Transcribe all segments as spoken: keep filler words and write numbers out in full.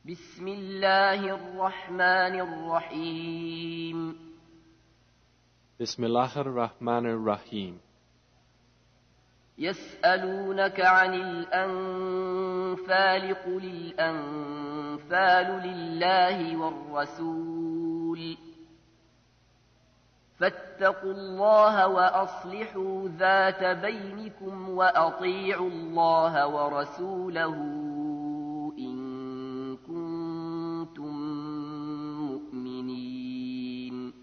بسم الله الرحمن الرحيم بسم الله الرحمن الرحيم يسألونك عن الأنفال قل الأنفال لله والرسول فاتقوا الله وأصلحوا ذات بينكم وأطيعوا الله ورسوله إن كنتم مؤمنين.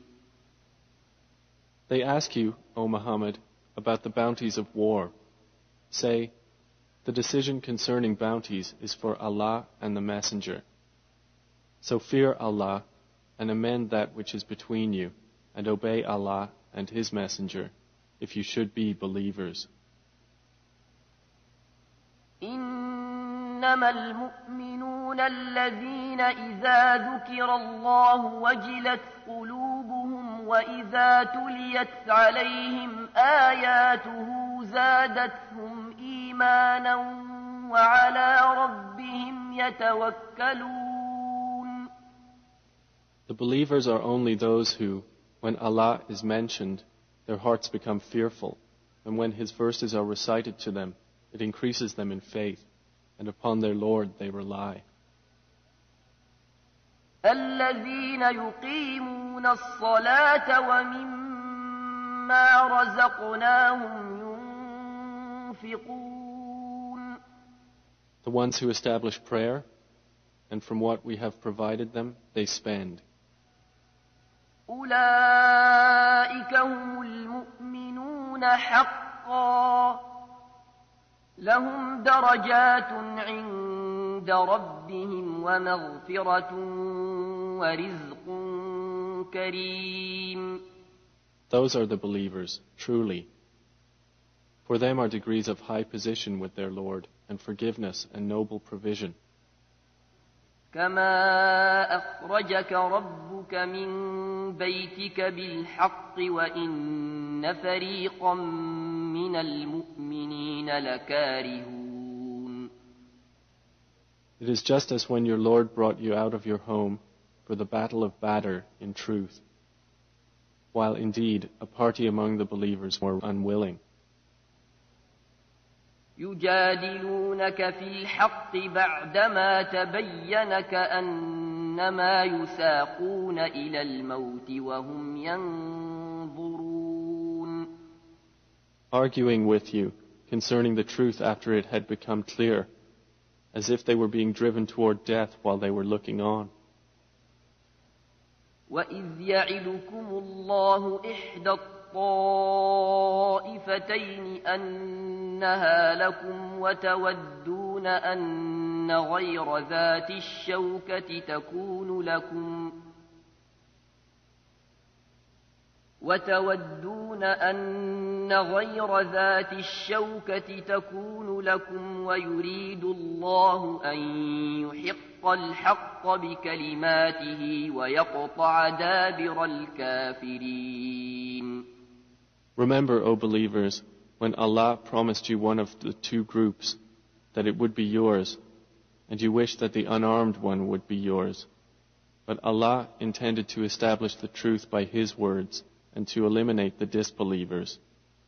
They ask you, O Muhammad, about the bounties of war. Say, the decision concerning bounties is for Allah and the Messenger. So fear Allah and amend that which is between you, and obey Allah and His Messenger, if you should be believers. إنما المؤمنون الذين إذا ذكر الله وجلت قلوبهم وإذا تليت عليهم آياته زادتهم إيمانا وعلى ربهم يتوكلون. The believers are only those who, when Allah is mentioned, their hearts become fearful, and when His verses are recited to them, it increases them in faith, and upon their Lord they rely. الذين يقيمون الصلاة ومما رزقناهم ينفقون. The ones who establish prayer, and from what we have provided them, they spend. أولئك هم المؤمنون حقا لهم درجات عند ربهم ومغفرة ورزق كريم. Those are the believers, truly. For them are degrees of high position with their Lord, and forgiveness and noble provision. كما أخرجك ربك من بيتك بالحق وإن فريقا من المؤمنين لكارهون. It is just as when your Lord brought you out of your home for the battle of Badr in truth, while indeed a party among the believers were unwilling. يجادلونك في الحق بعدما تبين كأنما يساقون إلى الموت وهم ينظرون. Arguing with you concerning the truth after it had become clear, as if they were being driven toward death while they were looking on. وَإِذْ يَعِدُكُمُ اللَّهُ إِحْدَى الطَّائِفَتَيْنِ أَنَّهَا لَكُمْ وَتَوَدُّونَ أَنَّ غَيْرَ ذَاتِ الشَّوْكَةِ تَكُونُ لَكُمْ وتودون أن غير ذات الشوكة تكون لكم ويريد الله أن يحق الحق بكلماته ويقطع دابر الكافرين. Remember, O believers, when Allah promised you one of the two groups, that it would be yours, and you wished that the unarmed one would be yours. But Allah intended to establish the truth by His words, and to eliminate the disbelievers.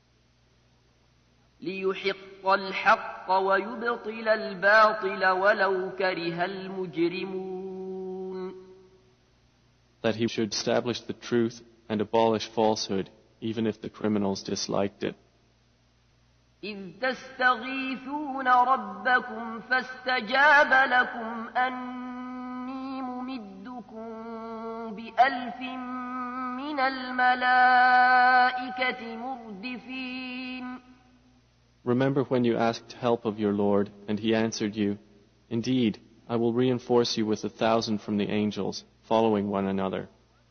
ليحق الحق ويبطل الباطل ولو كره المجرمون. That He should establish the truth and abolish falsehood, even if the criminals disliked it. إذ تستغيثون ربكم فاستجاب لكم أني ممدكم بألف من الملائكة مردفين. Remember when you asked help of your Lord, and He answered you, "Indeed, I will reinforce you with a thousand from the angels, following one another."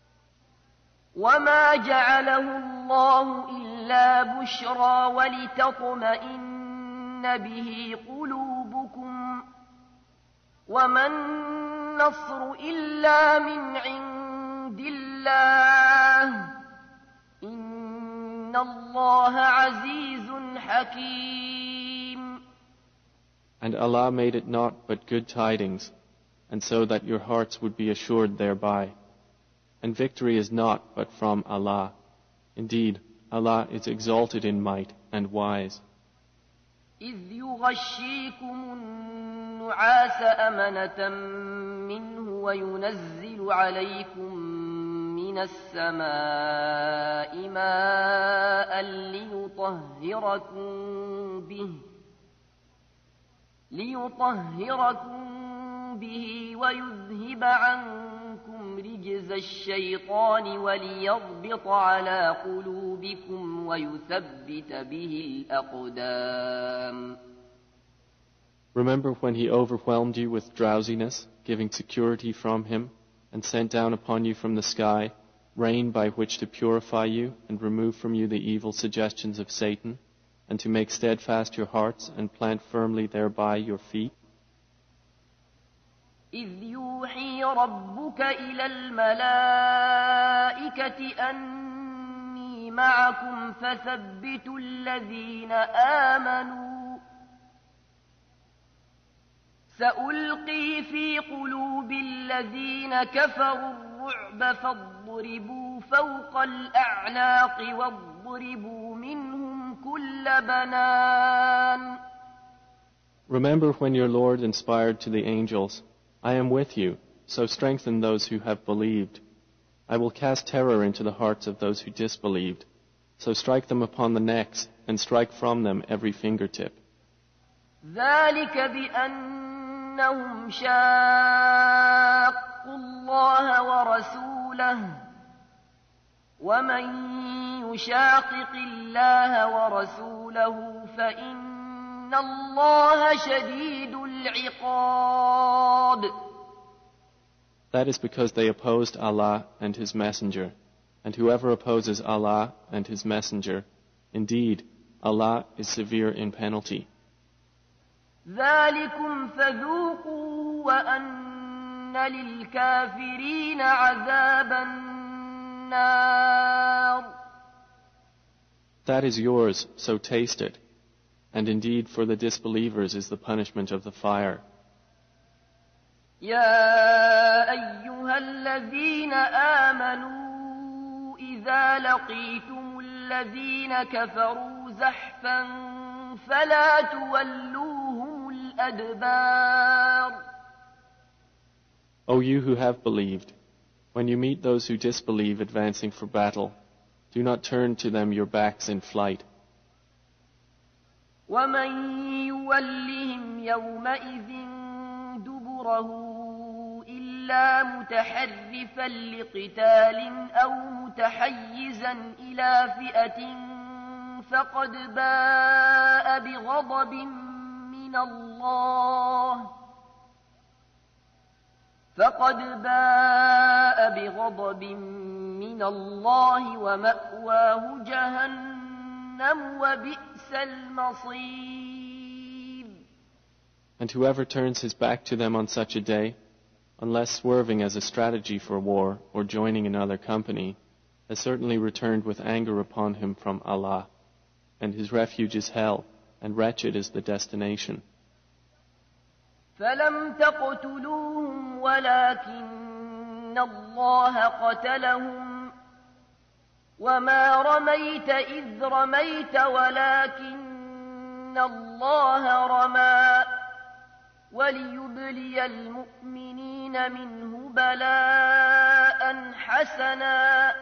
وما جعله الله إلا بشرى ولتطمئن به قلوبكم وما النصر إلا من عند الله إن الله عزيز حكيم. And Allah made it not but good tidings, and so that your hearts would be assured thereby. And victory is not but from Allah. Indeed, Allah is exalted in might and wise. إذ يغشيكم النعاس أمنة منه وينزل عليكم من السماء ماء ليطهركم به ليطهركم به ويذهب عنكم رجز الشيطان وليربط على قلوبكم ويثبت به الأقدام. Remember when he overwhelmed you with drowsiness, giving security from him, and sent down upon you from the sky rain by which to purify you and remove from you the evil suggestions of Satan, and to make steadfast your hearts and plant firmly thereby your feet? إذ يوحي ربك إلى الملائكة أني معكم فثبتوا الذين آمنوا سألقي في قلوب الذين كفروا الرعب فاضربوا فوق الأعناق واضربوا منهم كل بنان. Remember when your Lord inspired to the angels, I am with you, so strengthen those who have believed. I will cast terror into the hearts of those who disbelieved, so strike them upon the necks and strike from them every fingertip. ذلك بأنهم شاقوا الله ورسوله ومن يشاقق الله ورسوله فإن الله شديد العقاب. That is because they opposed Allah and His Messenger, and whoever opposes Allah and His Messenger, indeed, Allah is severe in penalty. ذلكم فذوقوه وأن للكافرين عذاب النار. That is yours, so taste it. And indeed for the disbelievers is the punishment of the fire. يا أيها الذين آمنوا إذا لقيتم الذين كفروا زحفا فلا تولوهم الأدبار. O you who have believed, when you meet those who disbelieve advancing for battle, do not turn to them your backs in flight. ومن يولهم يومئذ دبره إلا متحرفا لقتال أو متحيزا إلى فئة فقد باء بغضب من الله فقد باء بغضب من الله ومأواه جهنم وبئس المصير. And whoever turns his back to them on such a day, unless swerving as a strategy for war or joining another company, has certainly returned with anger upon him from Allah, and his refuge is hell, and wretched is the destination. فلم تقتلوهم ولكن الله قتلهم وما رميت إذ رميت ولكن الله رمى وليبلي المؤمنين منه بلاء حسنا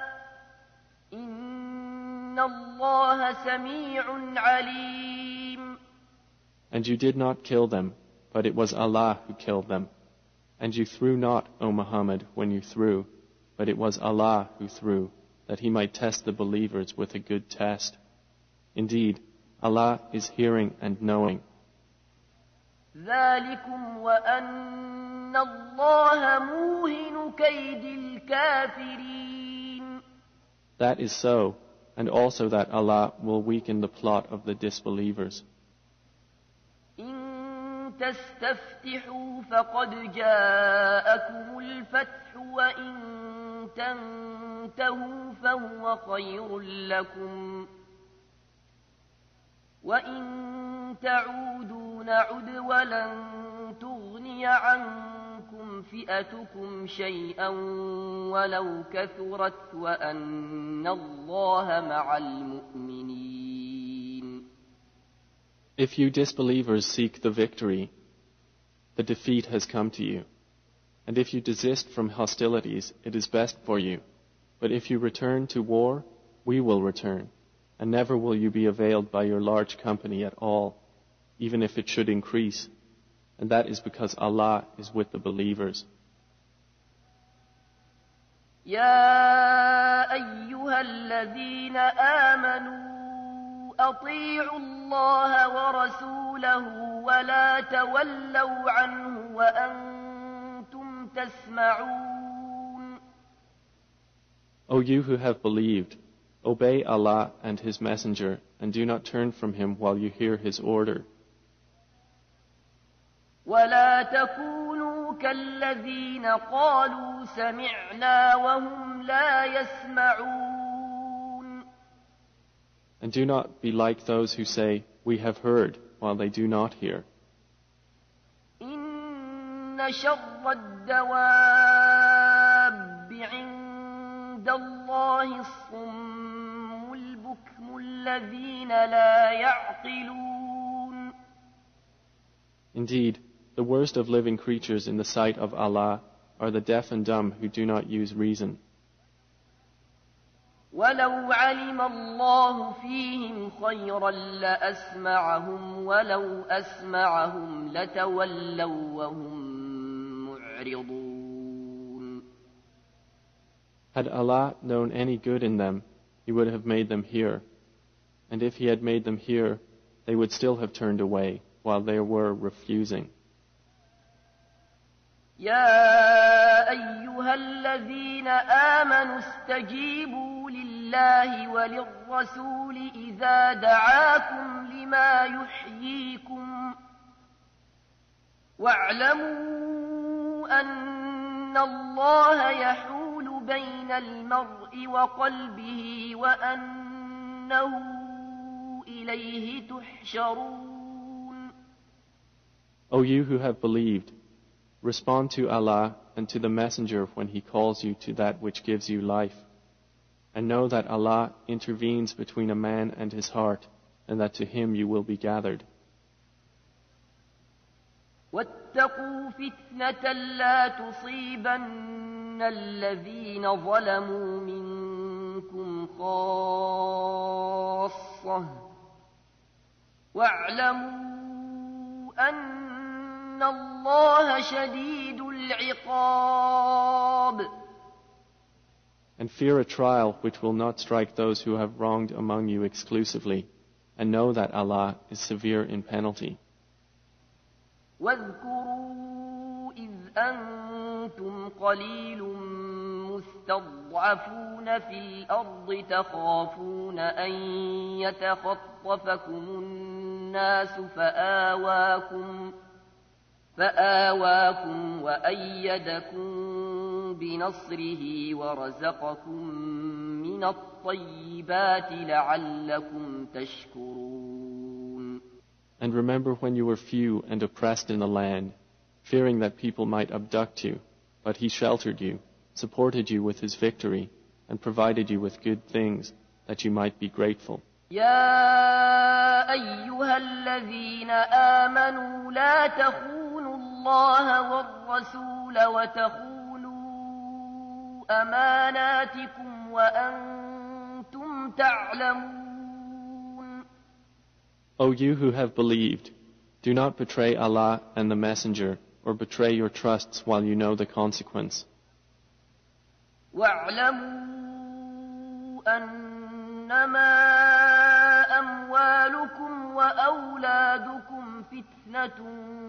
إن الله سميع عليم. And you did not kill them, but it was Allah who killed them. And you threw not, O Muhammad, when you threw, but it was Allah who threw, that He might test the believers with a good test. Indeed, Allah is hearing and knowing. ذلكم وأن الله موهن كيد الكافرين. That is so, and also that Allah will weaken the plot of the disbelievers. إن تستفتحوا فقد جاءكم الفتح وإن تنتهوا فهو خير لكم وإن تعودوا نعد ولن تغني عنكم فئتكم شيئا ولو كثرت وأن الله مع المؤمنين. If you disbelievers seek the victory, the defeat has come to you. And if you desist from hostilities, it is best for you. But if you return to war, we will return, and never will you be availed by your large company at all, even if it should increase. And that is because Allah is with the believers. يا أيها الذين آمنوا أطيعوا الله ورسوله ولا تولوا عنه وأنتم تسمعون. O you who have believed, obey Allah and His Messenger, and do not turn from Him while you hear His order. ولا تكونوا كالذين قالوا سمعنا وهم لا يسمعون. And do not be like those who say, we have heard, while they do not hear. إن شر الدواب عند الله الصم البكم الذين لا يعقلون. Indeed, the worst of living creatures in the sight of Allah are the deaf and dumb who do not use reason. ولو علم الله فيهم خيرا لأسمعهم ولو أسمعهم لتولوا وهم معرضون. Had Allah known any good in them, He would have made them hear. And if He had made them hear, they would still have turned away while they were refusing. يا أيها الذين آمنوا استجيبوا لله وللرسول إذا دعاكم لما يحييكم واعلموا أن الله يحول بين المرء وقلبه وأنه إليه تحشرون. O you who have believed, respond to Allah and to the Messenger when He calls you to that which gives you life. And know that Allah intervenes between a man and his heart, and that to Him you will be gathered. واتقوا فتنة لا تصيبن الذين ظلموا منكم خاصة واعلموا أن الله شديد العقاب. And fear a trial which will not strike those who have wronged among you exclusively, and know that Allah is severe in penalty. واذكروا إذ أنتم قليل مستضعفون في الأرض تخافون أن يتخطفكم الناس فآواكم فآواكم وأيدكم بنصره ورزقكم من الطيبات لعلكم تشكرون. And remember when you were few and oppressed in the land, fearing that people might abduct you, but He sheltered you, supported you with His victory, and provided you with good things, that you might be grateful. يا أيها الذين آمنوا لا تخونوا الله والرسول وتخونوا أماناتكم وأنتم تعلمون. O you who have believed, do not betray Allah and the Messenger, or betray your trusts while you know the consequence. واعلموا أنما أموالكم وأولادكم فتنة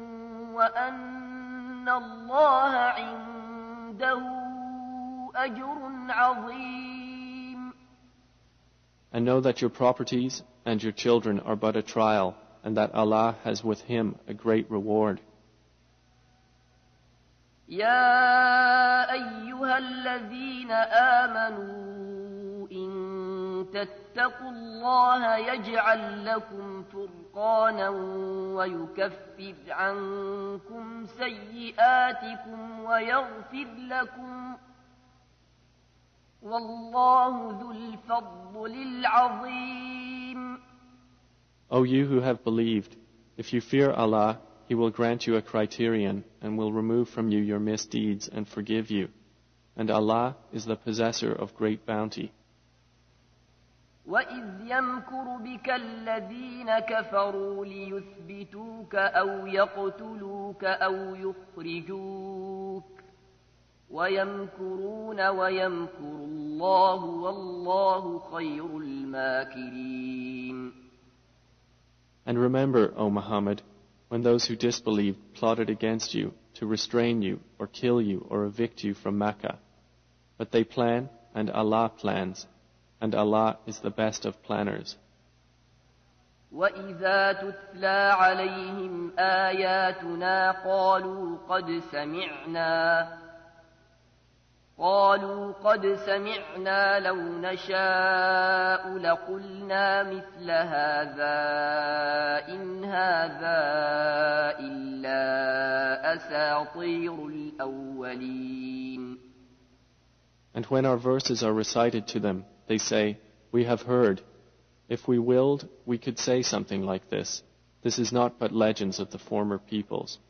وأن الله عنده أجر عظيم. And know that your properties and your children are but a trial, and that Allah has with Him a great reward. يا أيها الذين آمنوا إن تتقوا الله يجعل لكم فرقانا ويكفر عنكم سيئاتكم ويغفر لكم والله ذو الفضل العظيم. O you who have believed, if you fear Allah, He will grant you a criterion and will remove from you your misdeeds and forgive you. And Allah is the possessor of great bounty. وَإِذْ يَمْكُرُ بِكَ الَّذِينَ كَفَرُوا لِيُثْبِتُوكَ أَوْ يَقْتُلُوكَ أَوْ يُخْرِجُوكَ وَيَمْكُرُونَ وَيَمْكُرُ اللَّهُ وَاللَّهُ خَيْرُ الْمَاكِرِينَ. And remember, O Muhammad, when those who disbelieved plotted against you to restrain you or kill you or evict you from Mecca. But they plan, and Allah plans, and Allah is the best of planners. وَإِذَا تُتْلَى عَلَيْهِمْ آيَاتُنَا قَالُوا قَدْ سَمِعْنَا قَالُوا قَدْ سَمِعْنَا لَوْ نَشَاءُ لَقُلْنَا مِثْلَ هَذَا إِنْ هَذَا إِلَّا أَسَاطِيرُ الْأَوَّلِينَ. And when our verses are recited to them, they say, "We have heard. If we willed, we could say something like this. This is not but legends of the former peoples."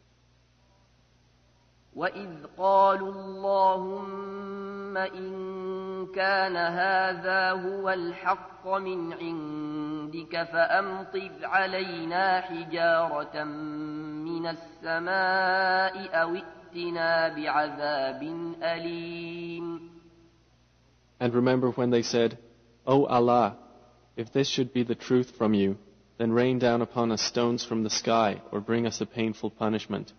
وَإِذْ قَالُوا اللَّهُمَّ إِن كَانَ هَذَا هُوَ الْحَقَّ مِنْ عِندِكَ فَأَمْطِرْ عَلَيْنَا حِجَارَةً مِنَ السَّمَاءِ أَوْ ائْتِنَا بِعَذَابٍ أَلِيمٍ. And remember when they said, "O Allah, if this should be the truth from you, then rain down upon us stones from the sky or bring us a painful punishment."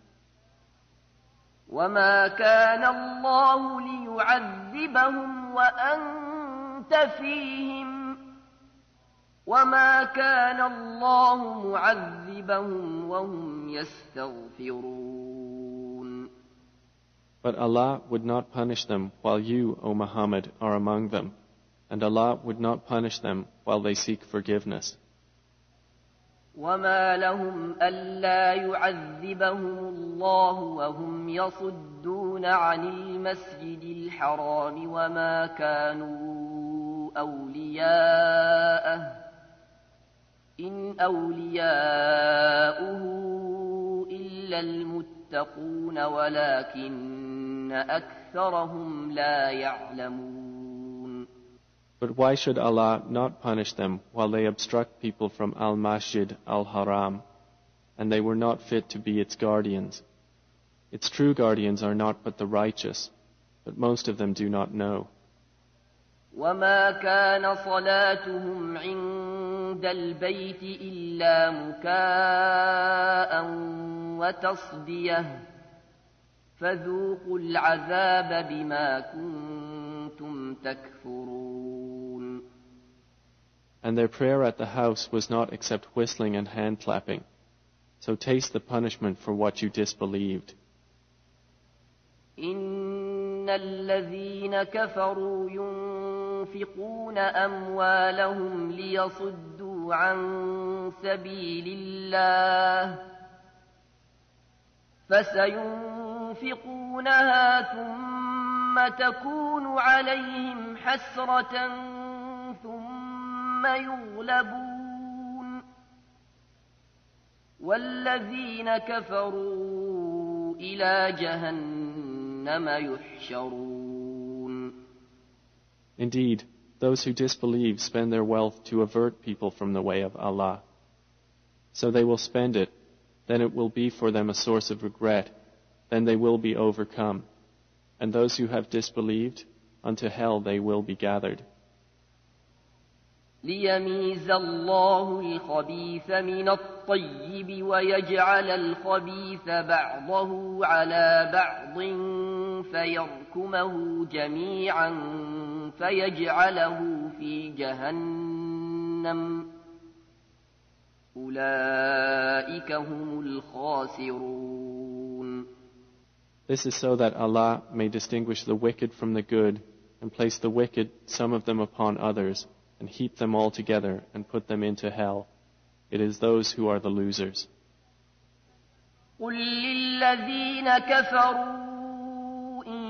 وَمَا كَانَ اللَّهُ لِيُعَذِّبَهُمْ وَأَنْتَ فِيهِمْ وَمَا كَانَ اللَّهُ مُعَذِّبَهُمْ وَهُمْ يَسْتَغْفِرُونَ. But Allah would not punish them while you, O Muhammad, are among them, and Allah would not punish them while they seek forgiveness. وَمَا لَهُمْ أَلَّا يُعَذِّبَهُمُ اللَّهُ وَهُمْ يَصُدُّونَ عَنِ الْمَسْجِدِ الْحَرَامِ وَمَا كَانُوا أَوْلِيَاءَهُ إِنْ أَوْلِيَاؤُهُ إِلَّا الْمُتَّقُونَ وَلَكِنَّ أَكْثَرَهُمْ لَا يَعْلَمُونَ. But why should Allah not punish them while they obstruct people from Al-Masjid Al-Haram, and they were not fit to be its guardians? Its true guardians are not but the righteous, but most of them do not know. وَمَا كَانَ صَلَاتُهُمْ عِندَ الْبَيْتِ إِلَّا مُكَاءً وَتَصْدِيَةً فَذُوقُوا الْعَذَابَ بِمَا كُنتُمْ تَكْفُرُونَ. And their prayer at the house was not except whistling and hand-clapping. So taste the punishment for what you disbelieved. إِنَّ الَّذِينَ كَفَرُوا يُنْفِقُونَ أَمْوَالَهُمْ لِيَصُدُّوا عَنْ سَبِيلِ اللَّهِ فَسَيُنْفِقُونَهَا ثُمَّ تَكُونُ عَلَيْهِمْ حَسْرَةً ثُمَّ يُغْلَبُونَ وَالَّذِينَ كَفَرُوا إِلَى جَهَنَّمَ يُحْشَرُونَ. Indeed, those who disbelieve spend their wealth to avert people from the way of Allah. So they will spend it, then it will be for them a source of regret, then they will be overcome. And those who have disbelieved, unto hell they will be gathered. لِيَمِيزَ اللَّهُ الْخَبِيثَ مِنَ الطَّيِّبِ وَيَجْعَلَ الْخَبِيثَ بَعْضَهُ عَلَى بَعْضٍ فَيَرْكُمَهُ جَمِيعًا فَيَجْعَلَهُ فِي جَهَنَّمَ أُولَئِكَ هُمُ الْخَاسِرُونَ. This is so that Allah may distinguish the wicked from the good and place the wicked, some of them upon others, and heap them all together and put them into hell. It is those who are the losers. قل للذين كفروا إن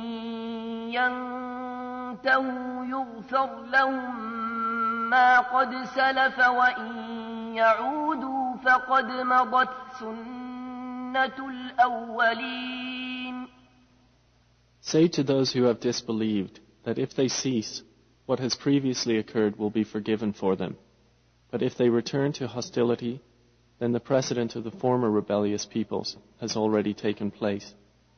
ينتهوا يغفر لهم ما قد سلف وإن يعودوا فقد مضت سنة الأولين. Say to those who have disbelieved that if they cease, what has previously occurred will be forgiven for them. But if they return to hostility, then the precedent of the former rebellious peoples has already taken place.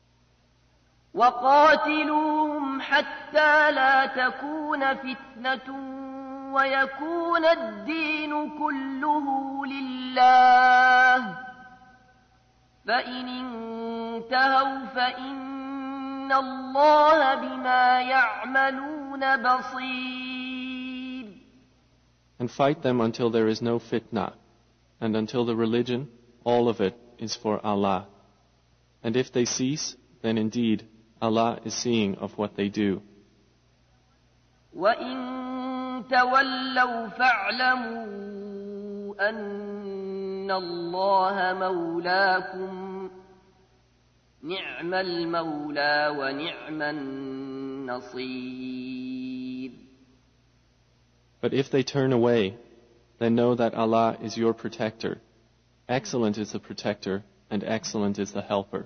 وَقَاتِلُوهُمْ حَتَّى لَا تَكُونَ فِتْنَةٌ وَيَكُونَ الدِّينُ كُلُّهُ لِلَّهِ فَإِنِ انتهوا فَإِنَّ اللَّهَ بِمَا يَعْمَلُونَ بَصِيرٌ. And fight them until there is no fitna, and until the religion, all of it, is for Allah. And if they cease, then indeed Allah is seeing of what they do. وَإِن تَوَلَّوْا فَاعْلَمُوا أَنَّ اللَّهَ مَوْلَاكُمْ نِعْمَ الْمَوْلَى وَنِعْمَ النَّصِيرُ. But if they turn away, then know that Allah is your protector. Excellent is the protector, and excellent is the helper.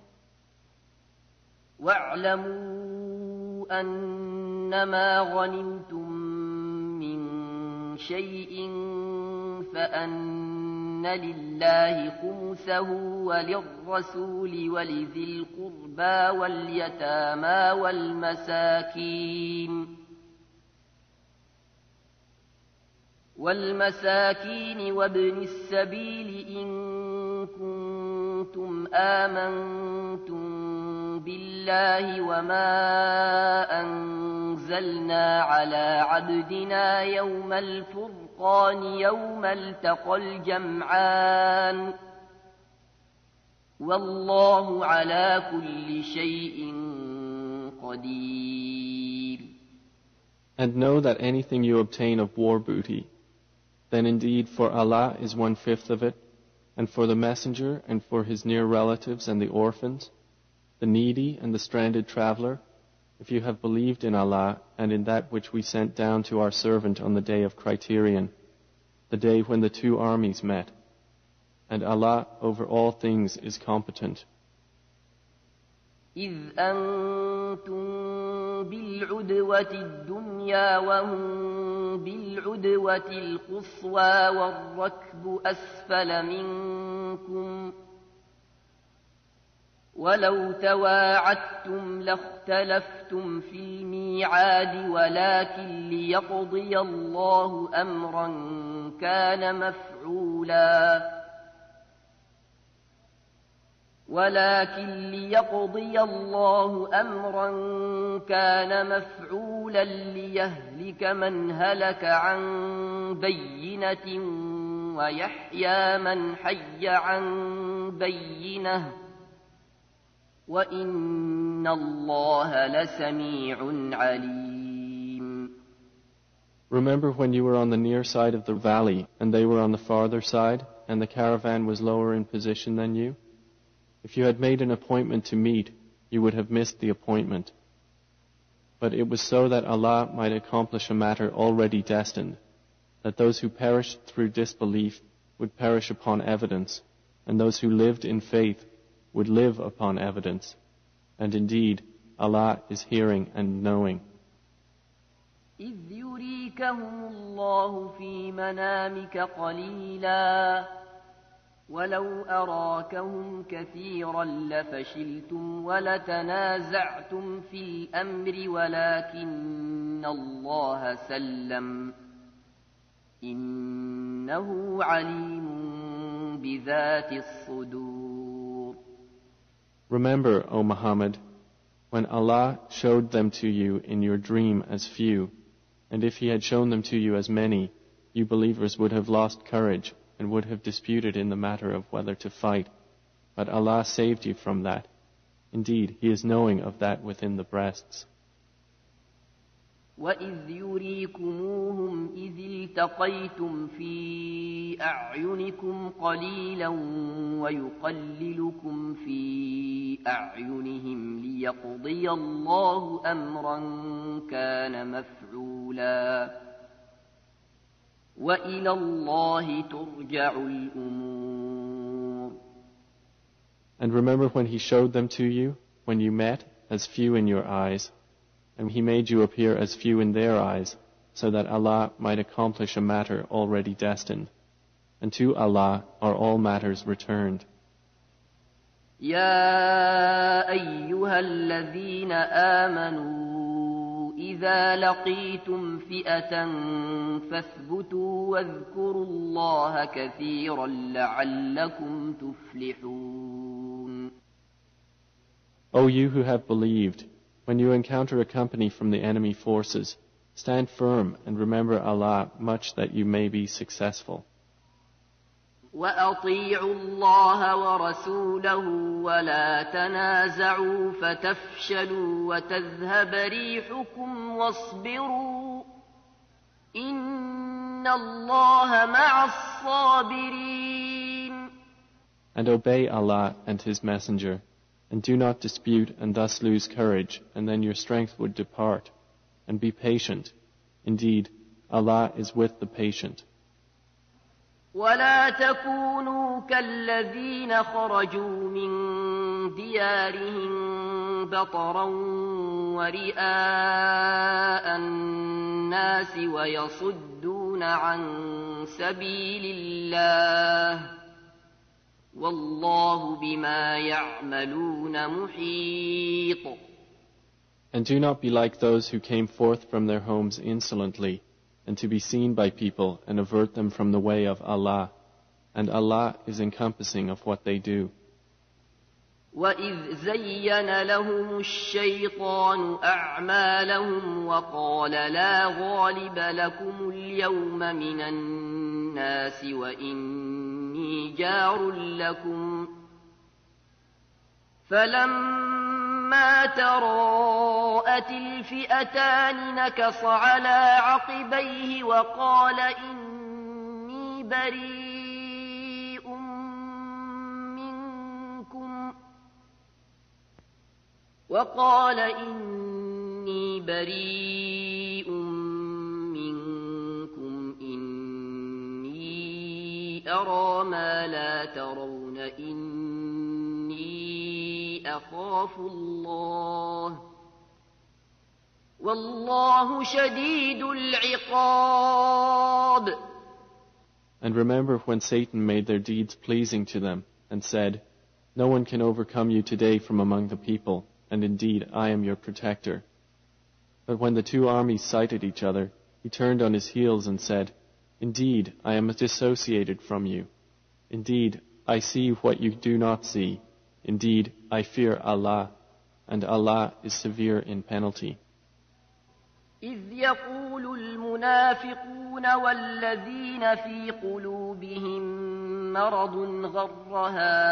وَاعْلَمُوا أَنَّمَا غَنِمْتُم مِّن شَيْءٍ فَأَنَّ لِلَّهِ خُمُسَهُ وَلِلرَّسُولِ وَلِذِي الْقُرْبَى وَالْيَتَامَى وَالْمَسَاكِينِ والمساكين وابن السبيل إن كنتم آمنتم بالله وما أنزلنا على عبدنا يوم الفرقان يوم التقى الجمعان والله على كل شيء قدير. And know that anything you obtain of war booty, then indeed for Allah is one-fifth of it, and for the messenger and for his near relatives and the orphans, the needy and the stranded traveler, if you have believed in Allah and in that which we sent down to our servant on the day of criterion, the day when the two armies met. And Allah over all things is competent. إذ أنتم بالعدوة الدنيا وهم بالعدوة القصوى والركب أسفل منكم ولو تواعدتم لاختلفتم في الميعاد ولكن ليقضي الله أمرا كان مفعولا ولكن ليقضي الله أمرا كان مفعولا ليهلك من هلك عن بينة ويحيى من حي عن بينة وإن الله لسميع عليم. Remember when you were on the near side of the valley and they were on the farther side and the caravan was lower in position than you? If you had made an appointment to meet, you would have missed the appointment. But it was so that Allah might accomplish a matter already destined, that those who perished through disbelief would perish upon evidence, and those who lived in faith would live upon evidence. And indeed, Allah is hearing and knowing. إذ يريكهم الله في منامك قليلا ولو أراكهم كثيرا لفشلتم ولتنازعتم في الأمر ولكن الله سلم إنه عليم بذات الصدور. Remember, O Muhammad, when Allah showed them to you in your dream as few, and if He had shown them to you as many, you believers would have lost courage and would have disputed in the matter of whether to fight. But Allah saved you from that. Indeed, He is knowing of that within the breasts. وإذ يريكموهم إذ التقيتم في أعينكم قليلا ويقللكم في أعينهم ليقضي الله أمرا كان مفعولا وإلى الله ترجع الأمور. And remember when he showed them to you, when you met, as few in your eyes, and he made you appear as few in their eyes, so that Allah might accomplish a matter already destined. And to Allah are all matters returned. يا أيها الذين آمنوا إذا لقيتم فئة فاثبتوا واذكروا الله كثيرا لعلكم تفلحون. O you who have believed, when you encounter a company from the enemy forces, stand firm and remember Allah much that you may be successful. وأطيعوا الله ورسوله ولا تنازعوا فتفشلوا وتذهب ريحكم واصبروا إن الله مع الصابرين. And obey Allah and His Messenger, and do not dispute and thus lose courage, and then your strength would depart. And be patient. Indeed, Allah is with the patient. ولا تكونوا كالذين خرجوا من ديارهم بطرا ورئاء الناس ويصدون عن سبيل الله والله بما يعملون محيط. And do not be like those who came forth from their homes insolently, and to be seen by people and avert them from the way of Allah. And Allah is encompassing of what they do. وَإِذْ زَيَّنَ لَهُمُ الشَّيْطَانُ أَعْمَالَهُمْ وَقَالَ لَا غَالِبَ لَكُمُ الْيَوْمَ مِنَ النَّاسِ وَإِنِّي جَارٌ لَكُمْ فَلَمَّا تَرَاءَتِ الْفِئَتَانِ نَكَصَ عَلَى عَقِبَيْهِ وَقَالَ إِنِّي بَرِيءٌ مِنْكُمْ وَقَالَ إِنِّي بَرِيءٌ مِنْكُمْ إِنِّي أَرَى مَا لَا تَرَوْنَ إِنِّي أخاف الله والله شديد العقاب. And remember when Satan made their deeds pleasing to them and said, no one can overcome you today from among the people, and indeed I am your protector. But when the two armies sighted each other, he turned on his heels and said, indeed I am dissociated from you. Indeed I see what you do not see. Indeed, I fear Allah, and Allah is severe in penalty. إذ يقول المنافقون والذين في قلوبهم مرض غر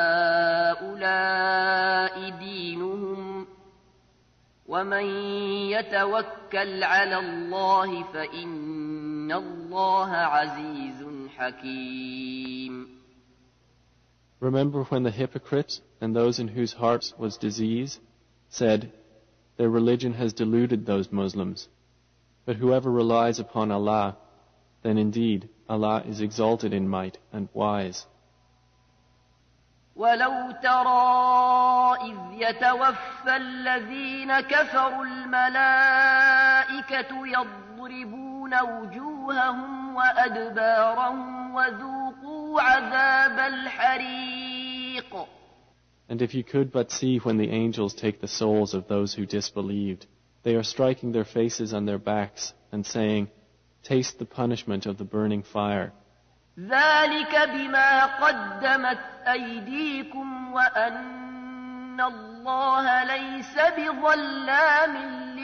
هؤلاء دينهم ومن يتوكل على الله فإن الله عزيز حكيم. Remember when the hypocrites and those in whose hearts was disease said, their religion has deluded those Muslims. But whoever relies upon Allah, then indeed Allah is exalted in might and wise. ولو ترى إذ يتوفى الذين كفروا الملائكة يضربون وجوههم وأدبارهم وذوقوا عذاب الحريق. And if you could but see when the angels take the souls of those who disbelieved, they are striking their faces on their backs and saying, taste the punishment of the burning fire. ذلك بما قدمت أيديكم وأن الله ليس بظلام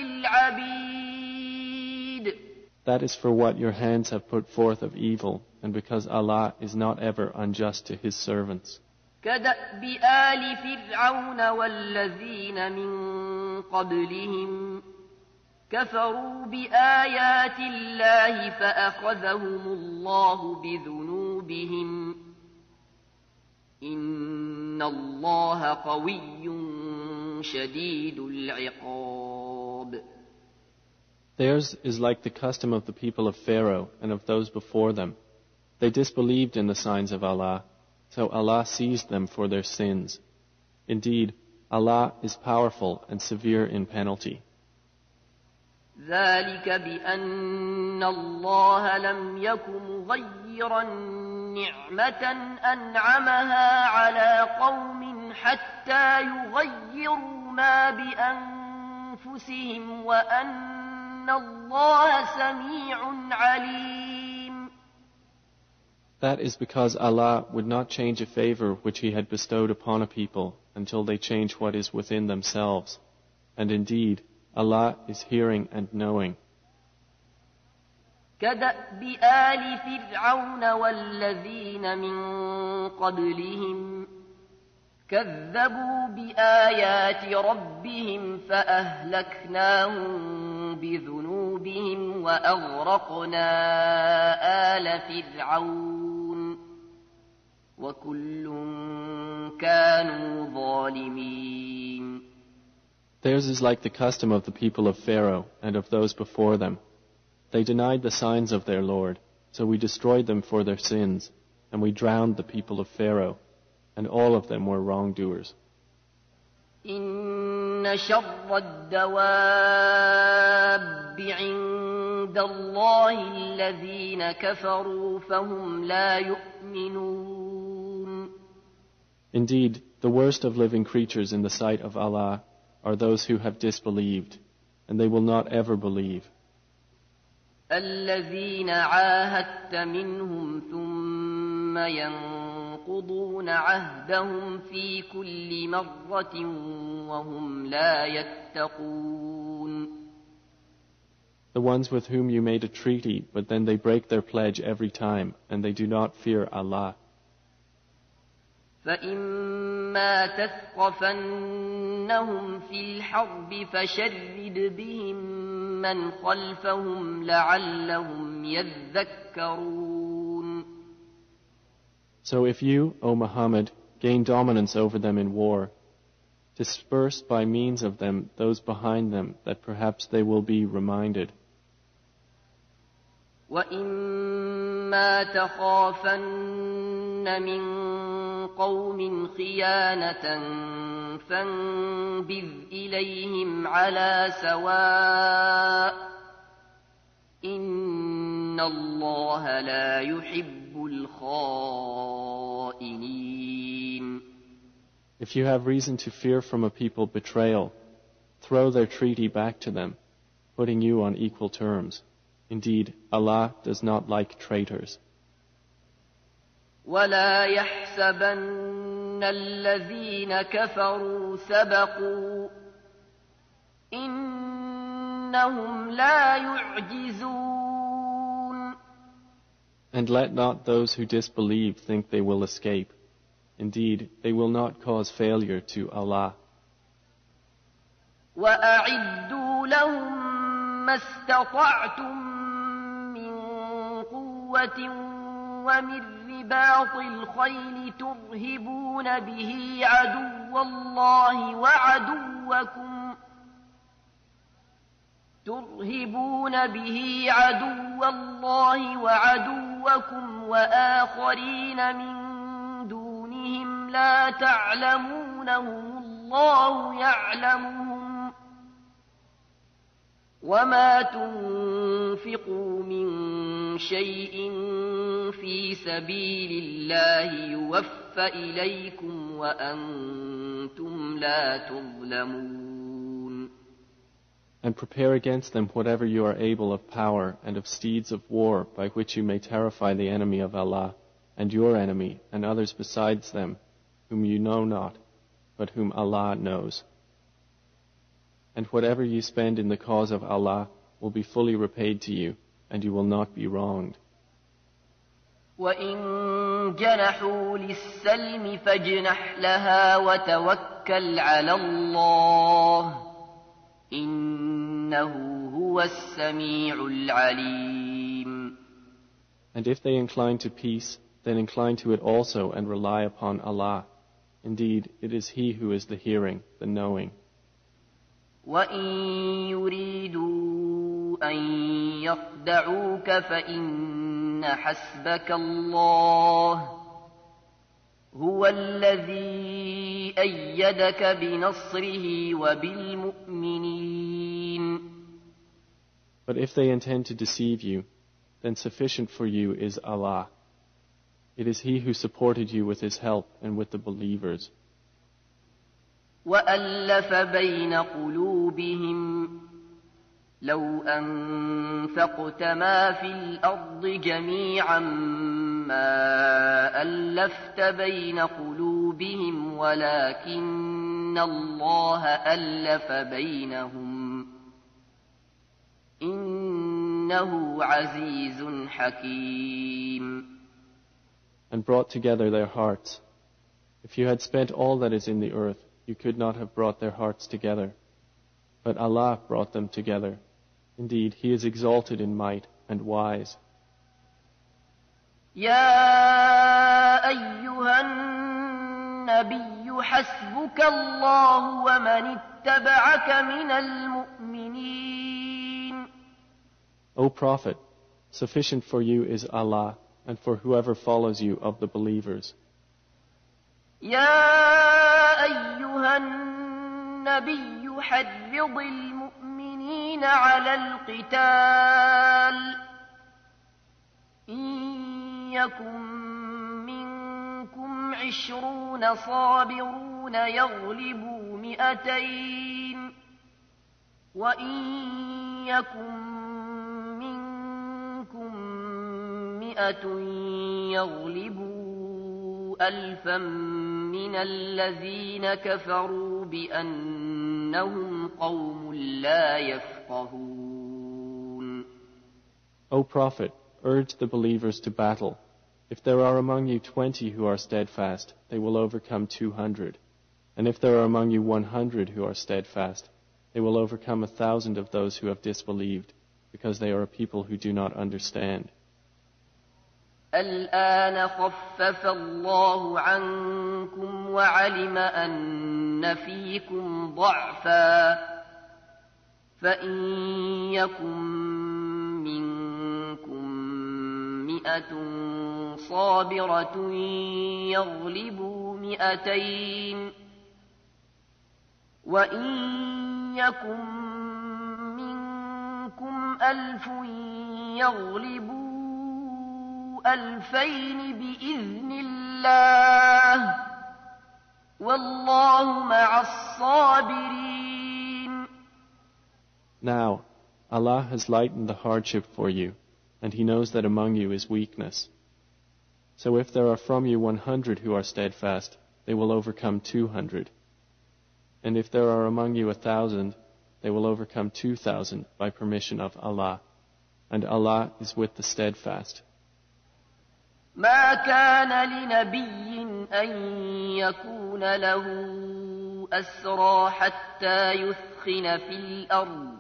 للعبيد. That is for what your hands have put forth of evil, and because Allah is not ever unjust to His servants. كدأب آل فرعون والذين من قبلهم كفروا بآيات الله فأخذهم الله بذنوبهم إن الله قوي شديد العقاب. Theirs is like the custom of the people of Pharaoh and of those before them. They disbelieved in the signs of Allah, so Allah seized them for their sins. Indeed, Allah is powerful and severe in penalty. ذلك بأن الله لم يك مغيرا نعمة أنعمها على قوم حتى يغيروا ما بأنفسهم وأن الله سميع عليم. That is because Allah would not change a favor which He had bestowed upon a people until they change what is within themselves. And indeed, Allah is hearing and knowing. كدأب آل فرعون والذين من قبلهم كذبوا بآيات ربهم فأهلكناهم بذنوبهم وأغرقنا آل فرعون وكل كانوا ظالمين. Theirs is like the custom of the people of Pharaoh and of those before them. They denied the signs of their Lord, so we destroyed them for their sins, and we drowned the people of Pharaoh, and all of them were wrongdoers. إن شر الدواب عند الله الذين كفروا فهم لا يؤمنون. Indeed, the worst of living creatures in the sight of Allah are those who have disbelieved, and they will not ever believe. الذين عاهدت منهم ثم ينقضون عهدهم في كل مرة وهم لا يتقون. The ones with whom you made a treaty, but then they break their pledge every time, and they do not fear Allah. فإما تثقفنهم في الحرب فشرد بهم من خلفهم لعلهم يذكرون. So if you, O Muhammad, gain dominance over them in war, disperse by means of them those behind them that perhaps they will be reminded. وإما تخافن من قوم خيانة فانبذ إليهم على سواء إن الله لا يحب الخائنين. If you have reason to fear from a people betrayal, throw their treaty back to them, putting you on equal terms. Indeed, Allah does not like traitors. ولا يحسبن الذين كفروا سبقوا إنهم لا يعجزون. And let not those who disbelieve think they will escape. Indeed, they will not cause failure to Allah. وأعدوا لهم ما استطعتم من قوة ومن رباط الخيل ترهبون به عدو الله وعدوكم ترهبون به عدو الله وعدوكم وآخرين من دونهم لا تعلمونهم الله يعلمهم وما تنفقوا من شيء في سبيل الله يوفى إليكم وأنتم لا تظلمون. And prepare against them whatever you are able of power and of steeds of war by which you may terrify the enemy of Allah and your enemy and others besides them whom you know not, but whom Allah knows. And whatever you spend in the cause of Allah will be fully repaid to you, and you will not be wronged. وَإِن جَنَحُوا لِلسَّلْمِ فَاجْنَحْ لَهَا وَتَوَكَّلْ عَلَى اللَّهِ إنه هو السميع العليم. And if they incline to peace, then incline to it also and rely upon Allah. Indeed, it is He who is the hearing, the knowing. وَإِن يُرِيدُوا أَن يَخْدَعُوكَ فَإِنَّ حَسْبَكَ اللَّهُ هُوَ الَّذِي أَيَّدَكَ بِنَصْرِهِ وَبِالْمُؤْمِنِينَ. But if they intend to deceive you, then sufficient for you is Allah. It is He who supported you with His help and with the believers. وَأَلَّفَ بَيْنَ قُلُوبِهِمْ لَوْ أَنفَقْتَ مَا فِي الْأَرْضِ جَمِيعًا مَا أَلَّفْتَ بَيْنَ قُلُوبِهِمْ وَلَكِنَّ اللَّهَ أَلَّفَ بَيْنَهُمْ إِنَّهُ عَزِيزٌ حَكِيمٌ. And brought together their hearts. If you had spent all that is in the earth, you could not have brought their hearts together. But Allah brought them together. Indeed, He is exalted in might and wise. يا أيها النبي حسبك الله ومن اتبعك من المؤمنين. O Prophet, sufficient for you is Allah and for whoever follows you of the believers. يا أيها النبي حرض المؤمنين على القتال إن يكن منكم عشرون صابرون يغلبوا مئتين وإن يكن منكم مئة يغلبوا ألفا من الذين كفروا بأنهم قوم لا يفقهون. O Prophet, urge the believers to battle. If there are among you twenty who are steadfast, they will overcome two hundred. And if there are among you one hundred who are steadfast, they will overcome a thousand of those who have disbelieved, because they are a people who do not understand. الآن خفف الله عنكم وعلم أن فيكم ضعفا فإن يكن منكم مئة صابرة يغلبوا مئتين وإن يكن منكم ألف يغلبوا ألفين بإذن الله والله مع الصابرين. Now, Allah has lightened the hardship for you, and He knows that among you is weakness. So if there are from you one hundred who are steadfast, they will overcome two hundred. And if there are among you a thousand, they will overcome two thousand by permission of Allah. And Allah is with the steadfast. ما كان لنبي أن يكون له أسرى حتى يثخن في الأرض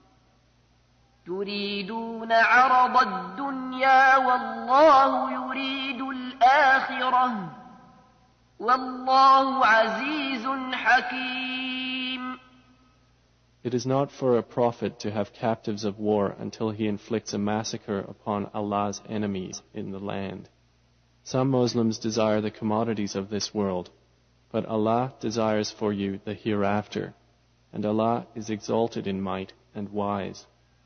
تريدون عرض الدنيا والله يريد الآخرة والله عزيز حكيم. It is not for a prophet to have captives of war until he inflicts a massacre upon Allah's enemies in the land. Some Muslims desire the commodities of this world, but Allah desires for you the hereafter, and Allah is exalted in might and wise.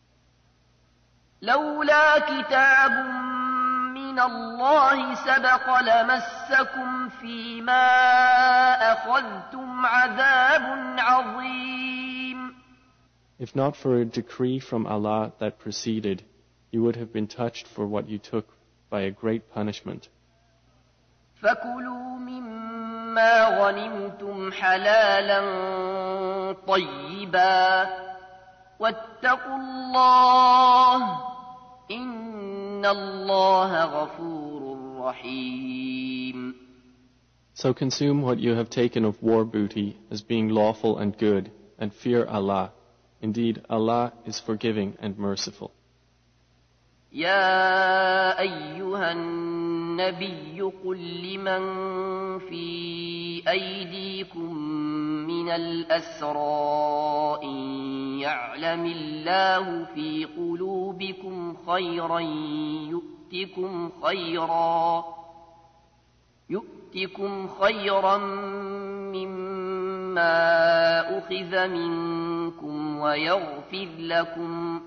لولا كتاب من الله سبق لمسكم فيما أخذتم عذاب عظيم. If not for a decree from Allah that preceded, you would have been touched for what you took by a great punishment. فكلوا مما غنمتم حلالا طيبا واتقوا الله إن الله غفور رحيم. So consume what you have taken of war booty as being lawful and good, and fear Allah. Indeed, Allah is forgiving and merciful. يا أيها النبي قل لمن في أيديكم من الأسرى إن يعلم الله في قلوبكم خيرا يؤتكم خيرا يؤتكم خيرا مما أخذ منكم ويغفر لكم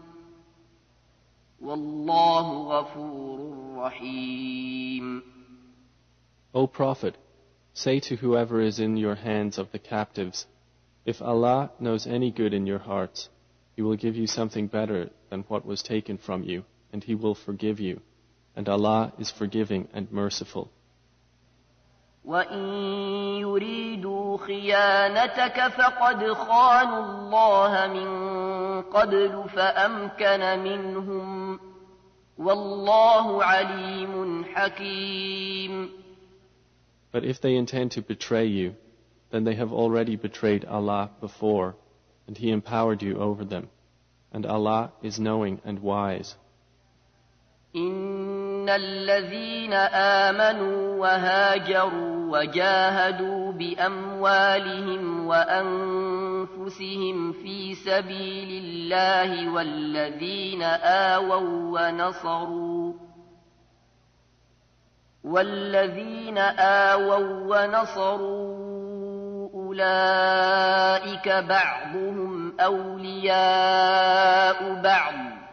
والله غفور رحيم. O Prophet, say to whoever is in your hands of the captives, if Allah knows any good in your hearts, He will give you something better than what was taken from you, and He will forgive you, and Allah is forgiving and merciful. وَإِن يُرِيدُوا خِيَانَتَكَ فَقَدْ خَانُوا اللَّهَ مِن قَبْلُ فَأَمْكَنَ مِنْهُمْ وَاللَّهُ عَلِيمٌ حَكِيمٌ. But if they intend to betray you, then they have already betrayed Allah before, and He empowered you over them, and Allah is knowing and wise. إن الذين آمنوا وهاجروا وجاهدوا بأموالهم وأنفسهم في سبيل الله والذين آووا ونصروا والذين آووا ونصروا أولئك بعضهم أولياء بعض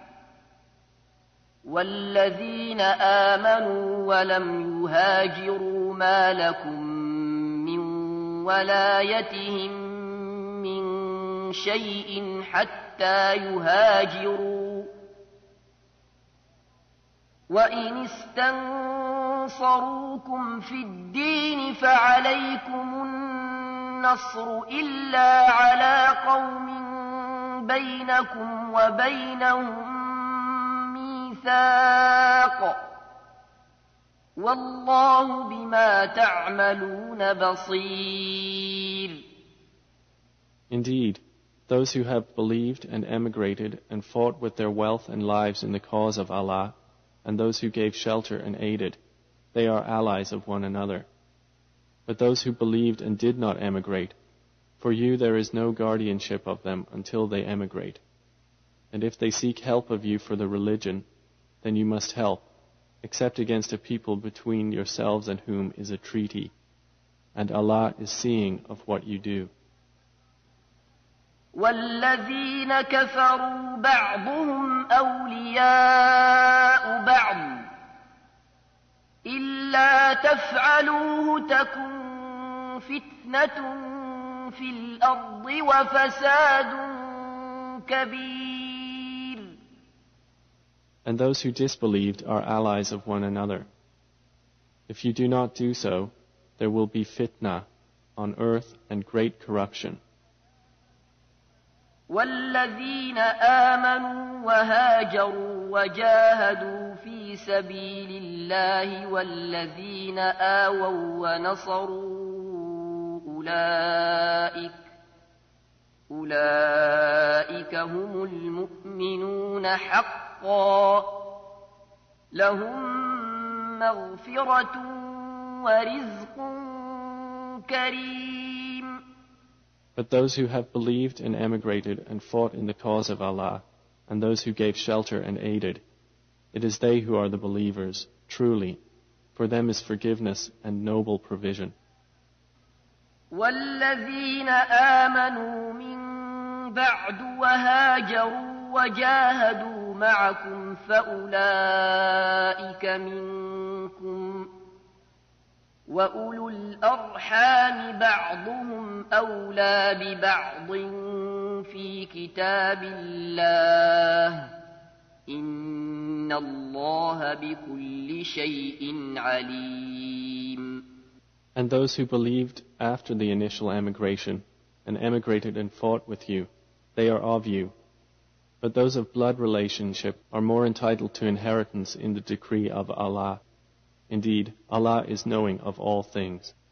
والذين آمنوا ولم يهاجروا ما لكم من ولايتهم من شيء حتى يهاجروا وإن استنصروكم في الدين فعليكم النصر إلا على قوم بينكم وبينهم والله بما تعملون بصير. Indeed, those who have believed and emigrated and fought with their wealth and lives in the cause of Allah, and those who gave shelter and aided, they are allies of one another. But those who believed and did not emigrate, for you there is no guardianship of them until they emigrate. And if they seek help of you for the religion, then you must help, except against a people between yourselves and whom is a treaty. And Allah is seeing of what you do. وَالَّذِينَ كَفَرُوا بَعْضُهُمْ أَوْلِيَاءُ بَعْضٍ إِلَّا تَفْعَلُوهُ تَكُنْ فِتْنَةٌ فِي الْأَرْضِ وَفَسَادٌ كَبِيرٌ. And those who disbelieved are allies of one another. If you do not do so, there will be fitna on earth and great corruption. والذين آمنوا وهاجروا وجاهدوا في سبيل الله والذين آووا ونصروا أولئك أولئك هم المؤمنون حقا لهم مغفرة ورزق كريم. But those who have believed and emigrated and fought in the cause of Allah, and those who gave shelter and aided, it is they who are the believers, truly. For them is forgiveness and noble provision. وَالَّذِينَ آمَنُوا مِن بَعْدُ وَهَاجَرُوا وَجَاهَدُوا مَعَكُمْ فَأُولَئِكَ مِنكُمْ وَأُولُو الْأَرْحَامِ بَعْضُهُمْ أَوْلَى بِبَعْضٍ فِي كِتَابِ اللَّهِ إِنَّ اللَّهَ بِكُلِّ شَيْءٍ عَلِيمٌ. And those who believed after the initial emigration and emigrated and fought with you, they are of you. But those of blood relationship are more entitled to inheritance in the decree of Allah. Indeed, Allah is knowing of all things.